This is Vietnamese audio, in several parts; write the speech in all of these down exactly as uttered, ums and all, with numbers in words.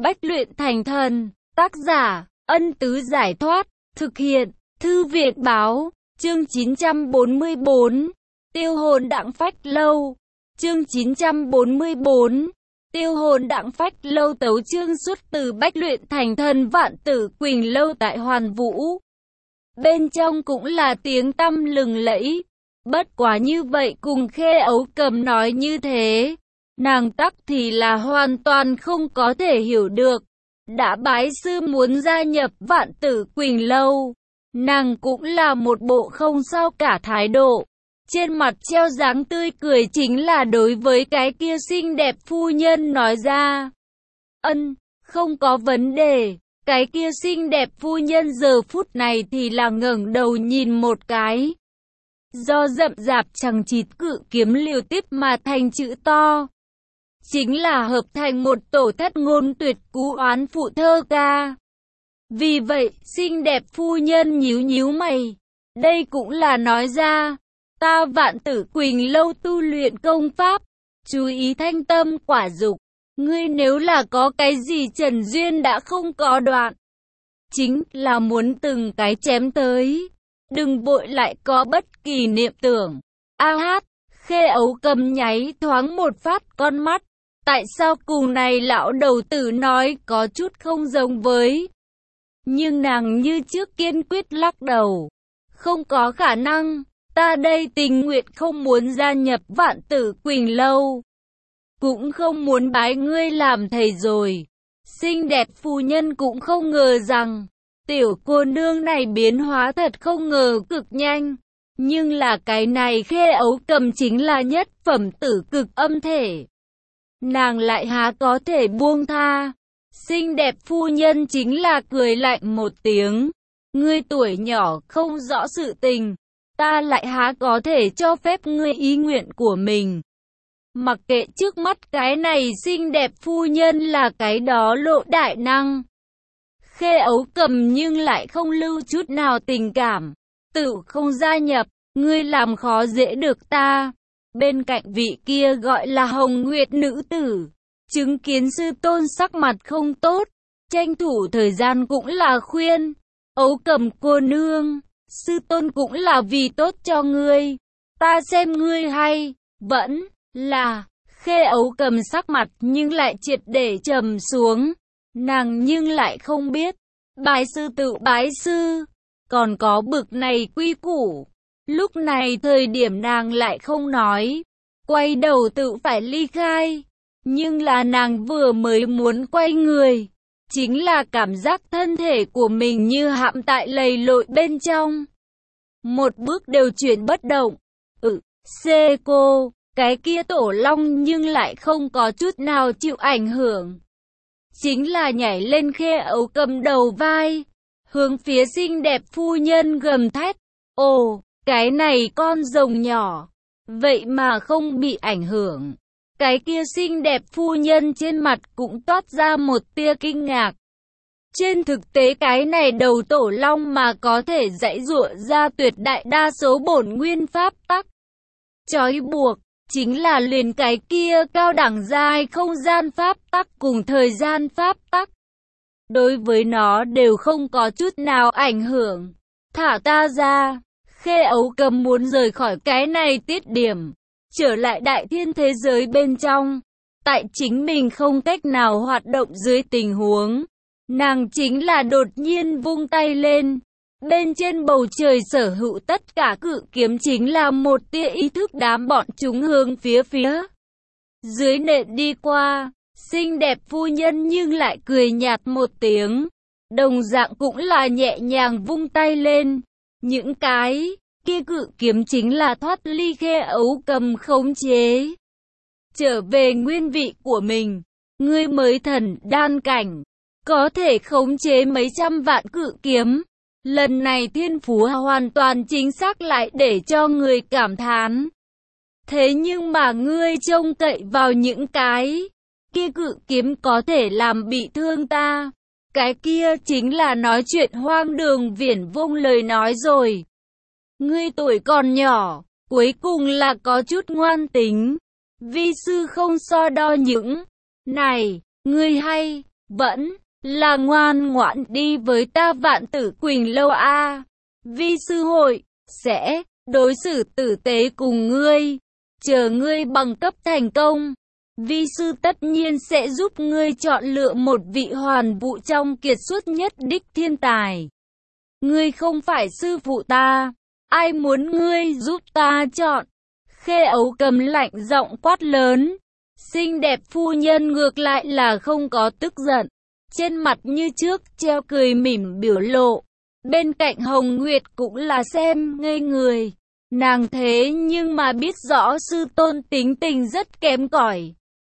bách luyện thành thần. Tác giả, Ân Tứ Giải Thoát. Thực hiện, Thư Viện Báo. Chương chín trăm bốn mươi bốn. Tiêu hồn đặng phách lâu. Chương chín trăm bốn mươi bốn. Tiêu hồn đặng phách lâu. Tấu chương xuất từ bách luyện thành thần Vạn Tử Quỳnh Lâu tại Hoàn Vũ. Bên trong cũng là tiếng tăm lừng lẫy. Bất quá như vậy cùng Khê Ấu Cầm nói như thế, nàng tắc thì là hoàn toàn không có thể hiểu được. Đã bái sư muốn gia nhập Vạn Tử Quỳnh Lâu, nàng cũng là một bộ không sao cả thái độ. Trên mặt treo dáng tươi cười chính là đối với cái kia xinh đẹp phu nhân nói ra. Ân, không có vấn đề. Cái kia xinh đẹp phu nhân giờ phút này thì là ngẩng đầu nhìn một cái. Do rậm rạp chằng chịt cự kiếm liều tiếp mà thành chữ to. Chính là hợp thành một tổ thất ngôn tuyệt cú oán phụ thơ ca. Vì vậy, xinh đẹp phu nhân nhíu nhíu mày. Đây cũng là nói ra, ta Vạn Tử Quỳnh Lâu tu luyện công pháp, chú ý thanh tâm quả dục. Ngươi nếu là có cái gì trần duyên đã không có đoạn, chính là muốn từng cái chém tới. Đừng vội lại có bất kỳ niệm tưởng. A hát, Khê Ấu Cầm nháy thoáng một phát con mắt. Tại sao cùng này lão đầu tử nói có chút không giống với. Nhưng nàng như trước kiên quyết lắc đầu. Không có khả năng, ta đây tình nguyện không muốn gia nhập Vạn Tử Quỳnh Lâu. Cũng không muốn bái ngươi làm thầy rồi. Xinh đẹp phu nhân cũng không ngờ rằng tiểu cô nương này biến hóa thật không ngờ cực nhanh. Nhưng là cái này Khê Ấu Cầm chính là nhất phẩm tử cực âm thể. Nàng lại há có thể buông tha. Xinh đẹp phu nhân chính là cười lạnh một tiếng. Ngươi tuổi nhỏ không rõ sự tình, ta lại há có thể cho phép ngươi ý nguyện của mình. Mặc kệ trước mắt cái này xinh đẹp phu nhân là cái đó lộ đại năng. Khê Ấu Cầm nhưng lại không lưu chút nào tình cảm. Tự không gia nhập, ngươi làm khó dễ được ta. Bên cạnh vị kia gọi là Hồng Nguyệt nữ tử, chứng kiến sư tôn sắc mặt không tốt, tranh thủ thời gian cũng là khuyên. Ấu Cầm cô nương, sư tôn cũng là vì tốt cho ngươi. Ta xem ngươi hay, vẫn là. Khê Ấu Cầm sắc mặt nhưng lại triệt để trầm xuống. Nàng nhưng lại không biết, bái sư tự bái sư, còn có bực này quy củ. Lúc này thời điểm nàng lại không nói, quay đầu tự phải ly khai. Nhưng là nàng vừa mới muốn quay người, chính là cảm giác thân thể của mình như hãm tại lầy lội bên trong. Một bước đều chuyển bất động. Ừ, xê cô, cái kia tổ long nhưng lại không có chút nào chịu ảnh hưởng. Chính là nhảy lên Khê Ấu Cầm đầu vai, hướng phía xinh đẹp phu nhân gầm thét. Ồ, cái này con rồng nhỏ, vậy mà không bị ảnh hưởng. Cái kia xinh đẹp phu nhân trên mặt cũng toát ra một tia kinh ngạc. Trên thực tế cái này đầu tổ long mà có thể giãy giụa ra tuyệt đại đa số bổn nguyên pháp tắc. Trói buộc, chính là liền cái kia cao đẳng giai không gian pháp tắc cùng thời gian pháp tắc. Đối với nó đều không có chút nào ảnh hưởng. Thả ta ra. Khê Ấu Cầm muốn rời khỏi cái này tiết điểm, trở lại đại thiên thế giới bên trong. Tại chính mình không cách nào hoạt động dưới tình huống, nàng chính là đột nhiên vung tay lên. Bên trên bầu trời sở hữu tất cả cự kiếm chính là một tia ý thức đám bọn chúng hướng phía phía dưới nện đi qua. Xinh đẹp phu nhân nhưng lại cười nhạt một tiếng, đồng dạng cũng là nhẹ nhàng vung tay lên. Những cái kia cự kiếm chính là thoát ly Khê Ấu Cầm khống chế, trở về nguyên vị của mình. Ngươi mới thần đan cảnh, có thể khống chế mấy trăm vạn cự kiếm. Lần này thiên phú hoàn toàn chính xác lại để cho người cảm thán. Thế nhưng mà ngươi trông cậy vào những cái kia cự kiếm có thể làm bị thương ta. Cái kia chính là nói chuyện hoang đường viển vông lời nói rồi. Ngươi tuổi còn nhỏ, cuối cùng là có chút ngoan tính. Vi sư không so đo những này, ngươi hay vẫn là ngoan ngoãn đi với ta Vạn Tử Quỳnh Lâu a. Vi sư hội sẽ đối xử tử tế cùng ngươi, chờ ngươi bằng cấp thành công. Vi sư tất nhiên sẽ giúp ngươi chọn lựa một vị hoàn vũ trong kiệt xuất nhất đích thiên tài. Ngươi không phải sư phụ ta, ai muốn ngươi giúp ta chọn? Khê Ấu Cầm lạnh giọng quát lớn. Xinh đẹp phu nhân ngược lại là không có tức giận, trên mặt như trước treo cười mỉm biểu lộ. Bên cạnh Hồng Nguyệt cũng là xem ngây người, nàng thế nhưng mà biết rõ sư tôn tính tình rất kém cỏi,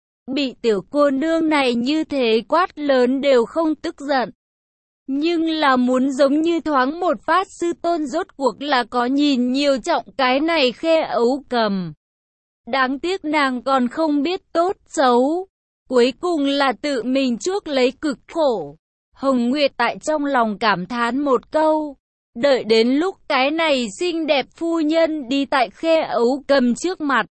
bị tiểu cô nương này như thế quát lớn đều không tức giận. Nhưng là muốn giống như thoáng một phát sư tôn rốt cuộc là có nhìn nhiều trọng cái này Khê Ấu Cầm. Đáng tiếc nàng còn không biết tốt xấu, cuối cùng là tự mình chuốc lấy cực khổ. Hồng Nguyệt tại trong lòng cảm thán một câu, đợi đến lúc cái này xinh đẹp phu nhân đi tại Khê Ấu Cầm trước mặt,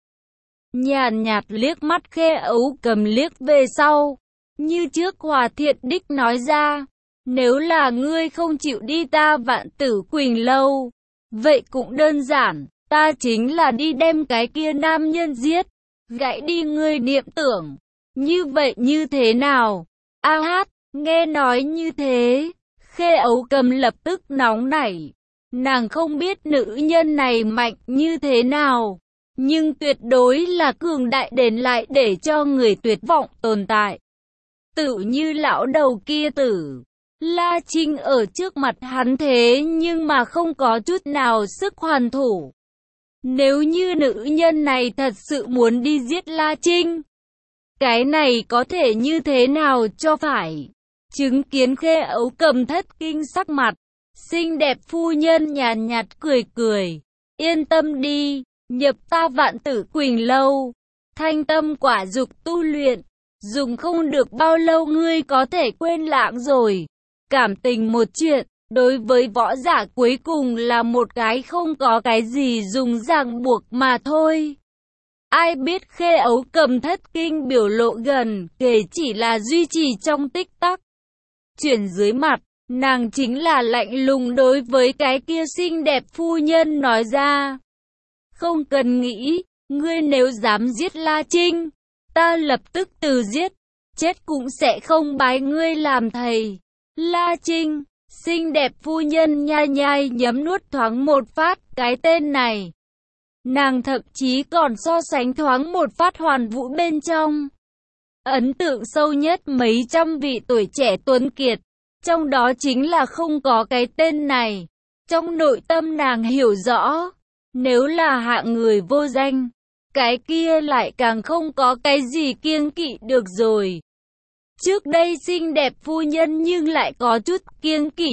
nhàn nhạt liếc mắt Khê Ấu Cầm liếc về sau, như trước hòa thiện đích nói ra, nếu là ngươi không chịu đi ta Vạn Tử Quỳnh Lâu, vậy cũng đơn giản, ta chính là đi đem cái kia nam nhân giết, gãy đi ngươi niệm tưởng, như vậy như thế nào? A hát, nghe nói như thế, Khê Ấu Cầm lập tức nóng nảy, nàng không biết nữ nhân này mạnh như thế nào, nhưng tuyệt đối là cường đại đến lại để cho người tuyệt vọng tồn tại. Tự như lão đầu kia tử, La Trinh ở trước mặt hắn thế nhưng mà không có chút nào sức hoàn thủ. Nếu như nữ nhân này thật sự muốn đi giết La Trinh, cái này có thể như thế nào cho phải? Chứng kiến Khê Ấu Cầm thất kinh sắc mặt, xinh đẹp phu nhân nhàn nhạt cười cười, yên tâm đi, nhập ta Vạn Tử Quỳnh Lâu, thanh tâm quả dục tu luyện, dùng không được bao lâu ngươi có thể quên lãng rồi. Cảm tình một chuyện, đối với võ giả cuối cùng là một cái không có cái gì dùng ràng buộc mà thôi. Ai biết Khê Ấu Cầm thất kinh biểu lộ gần kể chỉ là duy trì trong tích tắc. Chuyển dưới mặt, nàng chính là lạnh lùng đối với cái kia xinh đẹp phu nhân nói ra. Không cần nghĩ, ngươi nếu dám giết La Trinh, ta lập tức từ giết, chết cũng sẽ không bái ngươi làm thầy. La Trinh, xinh đẹp phu nhân nhai nhai nhấm nuốt thoáng một phát cái tên này. Nàng thậm chí còn so sánh thoáng một phát Hoàn Vũ bên trong. Ấn tượng sâu nhất mấy trăm vị tuổi trẻ tuấn kiệt, trong đó chính là không có cái tên này. Trong nội tâm nàng hiểu rõ, nếu là hạng người vô danh, cái kia lại càng không có cái gì kiêng kỵ được rồi. Trước đây xinh đẹp phu nhân nhưng lại có chút kiêng kỵ.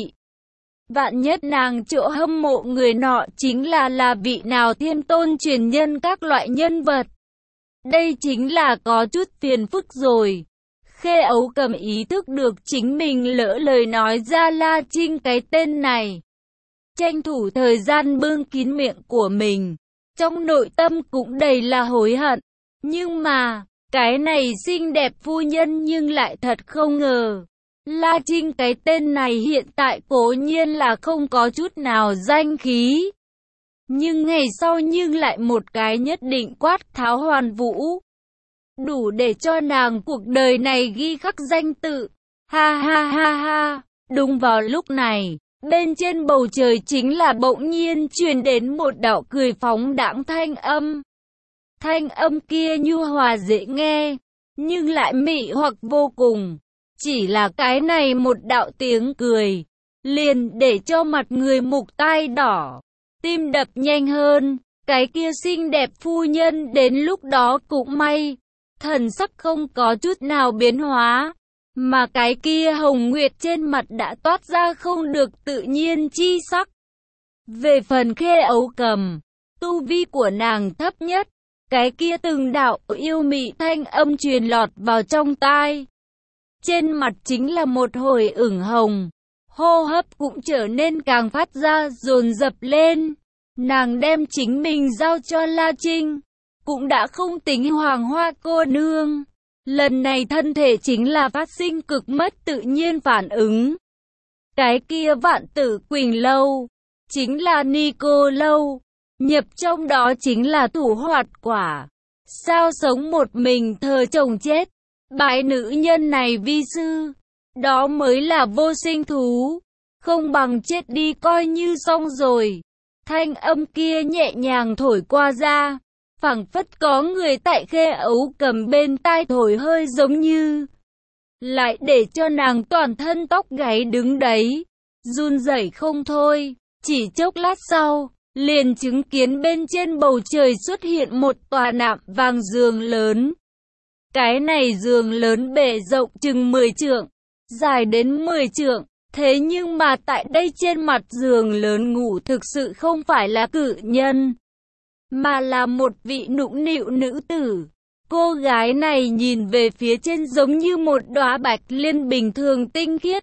Vạn nhất nàng chỗ hâm mộ người nọ chính là là vị nào thiên tôn truyền nhân các loại nhân vật. Đây chính là có chút phiền phức rồi. Khê Ấu Cầm ý thức được chính mình lỡ lời nói ra La Trinh cái tên này. Tranh thủ thời gian bưng kín miệng của mình. Trong nội tâm cũng đầy là hối hận. Nhưng mà, cái này xinh đẹp phu nhân nhưng lại thật không ngờ. La Trinh cái tên này hiện tại cố nhiên là không có chút nào danh khí. Nhưng ngày sau nhưng lại một cái nhất định quát tháo Hoàn Vũ. Đủ để cho nàng cuộc đời này ghi khắc danh tự. Ha ha ha ha. Đúng vào lúc này, bên trên bầu trời chính là bỗng nhiên truyền đến một đạo cười phóng đãng thanh âm. Thanh âm kia nhu hòa dễ nghe, nhưng lại mị hoặc vô cùng. Chỉ là cái này một đạo tiếng cười, liền để cho mặt người mục tai đỏ, tim đập nhanh hơn. Cái kia xinh đẹp phu nhân đến lúc đó cũng may, thần sắc không có chút nào biến hóa, mà cái kia hồng nguyệt trên mặt đã toát ra không được tự nhiên chi sắc. Về phần Khê Ấu Cầm, tu vi của nàng thấp nhất, cái kia từng đạo yêu mị thanh âm truyền lọt vào trong tai. Trên mặt chính là một hồi ửng hồng, hô hấp cũng trở nên càng phát ra dồn dập lên. Nàng đem chính mình giao cho La Trinh, cũng đã không tính Hoàng Hoa cô nương, Lần này thân thể chính là phát sinh cực mất tự nhiên phản ứng. Cái kia Vạn Tử Quỳnh Lâu, chính là Nico Lâu, nhập trong đó chính là thủ hoạt quả. Sao sống một mình thờ chồng chết, bái nữ nhân này vi sư, đó mới là vô sinh thú, không bằng chết đi coi như xong rồi. Thanh âm kia nhẹ nhàng thổi qua ra, phảng phất có người tại Khê Ấu Cầm bên tai thổi hơi giống như, lại để cho nàng toàn thân tóc gáy đứng đấy, run rẩy không thôi. Chỉ chốc lát sau, liền chứng kiến bên trên bầu trời xuất hiện một tòa nạm vàng giường lớn. Cái này giường lớn bề rộng chừng mười trượng, dài đến mười trượng, thế nhưng mà tại đây trên mặt giường lớn ngủ thực sự không phải là cự nhân, mà là một vị nũng nịu nữ tử. Cô gái này nhìn về phía trên giống như một đóa bạch liên bình thường tinh khiết.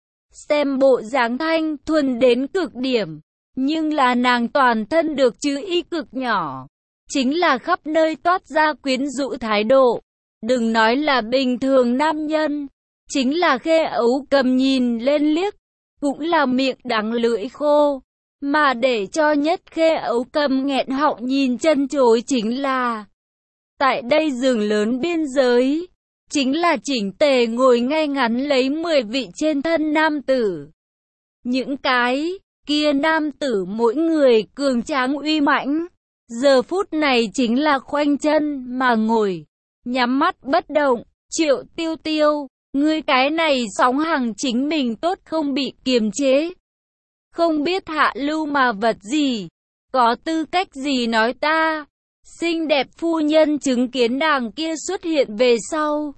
Xem bộ dáng thanh thuần đến cực điểm, nhưng là nàng toàn thân được chữ y cực nhỏ, chính là khắp nơi toát ra quyến rũ thái độ. Đừng nói là bình thường nam nhân, chính là Khê Ấu Cầm nhìn lên liếc, cũng là miệng đắng lưỡi khô. Mà để cho nhất Khê Ấu Cầm nghẹn họng nhìn chân chối chính là, tại đây giường lớn biên giới, chính là chỉnh tề ngồi ngay ngắn lấy mười vị trên thân nam tử. Những cái kia nam tử mỗi người cường tráng uy mãnh, giờ phút này chính là khoanh chân mà ngồi, nhắm mắt bất động. Triệu Tiêu Tiêu, ngươi cái này sóng hàng chính mình tốt không bị kiềm chế, không biết hạ lưu mà vật gì, có tư cách gì nói ta. Xinh đẹp phu nhân chứng kiến nàng kia xuất hiện về sau,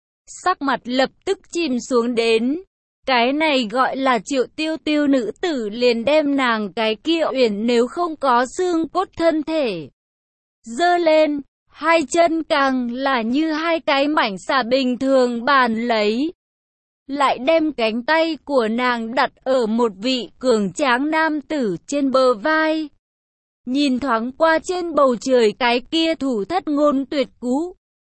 sắc mặt lập tức chìm xuống đến. Cái này gọi là Triệu Tiêu Tiêu nữ tử liền đem nàng cái kia uyển nếu không có xương cốt thân thể giơ lên, hai chân càng là như hai cái mảnh xà bình thường bàn lấy, lại đem cánh tay của nàng đặt ở một vị cường tráng nam tử trên bờ vai. Nhìn thoáng qua trên bầu trời cái kia thủ thất ngôn tuyệt cú,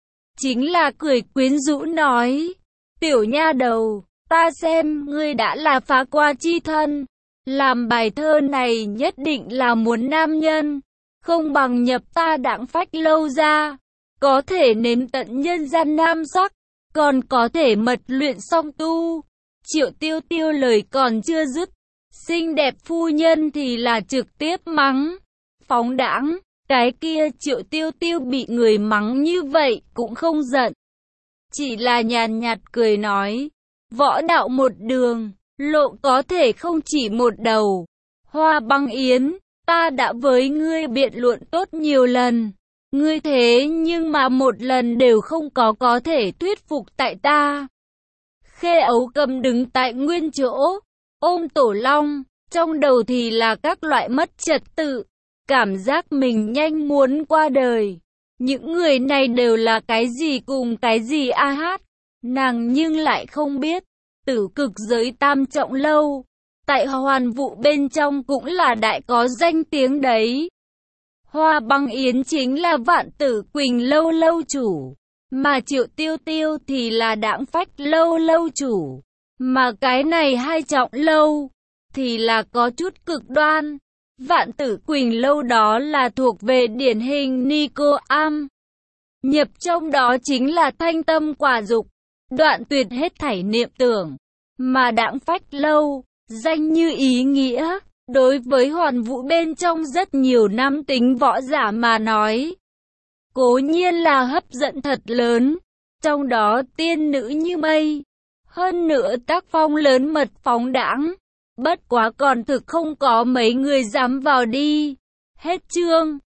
chính là cười quyến rũ nói, tiểu nha đầu, ta xem ngươi đã là phá qua chi thân, làm bài thơ này nhất định là muốn nam nhân, không bằng nhập ta Đặng Phách Lâu ra, có thể nếm tận nhân gian nam sắc, còn có thể mật luyện song tu. Triệu Tiêu Tiêu lời còn chưa dứt, xinh đẹp phu nhân thì là trực tiếp mắng, phóng đãng. Cái kia Triệu Tiêu Tiêu bị người mắng như vậy cũng không giận, chỉ là nhàn nhạt cười nói, võ đạo một đường, lộ có thể không chỉ một đầu. Hoa Băng Yến, ta đã với ngươi biện luận tốt nhiều lần, ngươi thế nhưng mà một lần đều không có có thể thuyết phục tại ta. Khê Ấu Cầm đứng tại nguyên chỗ, ôm tổ long, trong đầu thì là các loại mất trật tự, cảm giác mình nhanh muốn qua đời. Những người này đều là cái gì cùng cái gì a hát, nàng nhưng lại không biết. Tử Cực Giới Tam Trọng Lâu, tại Hoàn Vũ bên trong cũng là đại có danh tiếng đấy. Hoa Băng Yến chính là Vạn Tử Quỳnh Lâu lâu chủ, mà Triệu Tiêu Tiêu thì là Đặng Phách Lâu lâu chủ. Mà cái này hai trọng lâu thì là có chút cực đoan. Vạn Tử Quỳnh Lâu đó là thuộc về điển hình Nico Am, nhập trong đó chính là thanh tâm quả dục, đoạn tuyệt hết thảy niệm tưởng. Mà Đặng Phách Lâu, danh như ý nghĩa, đối với Hoàn Vũ bên trong rất nhiều nam tính võ giả mà nói, cố nhiên là hấp dẫn thật lớn, trong đó tiên nữ như mây, hơn nữa tác phong lớn mật phóng đãng, bất quá còn thực không có mấy người dám vào đi. Hết chương.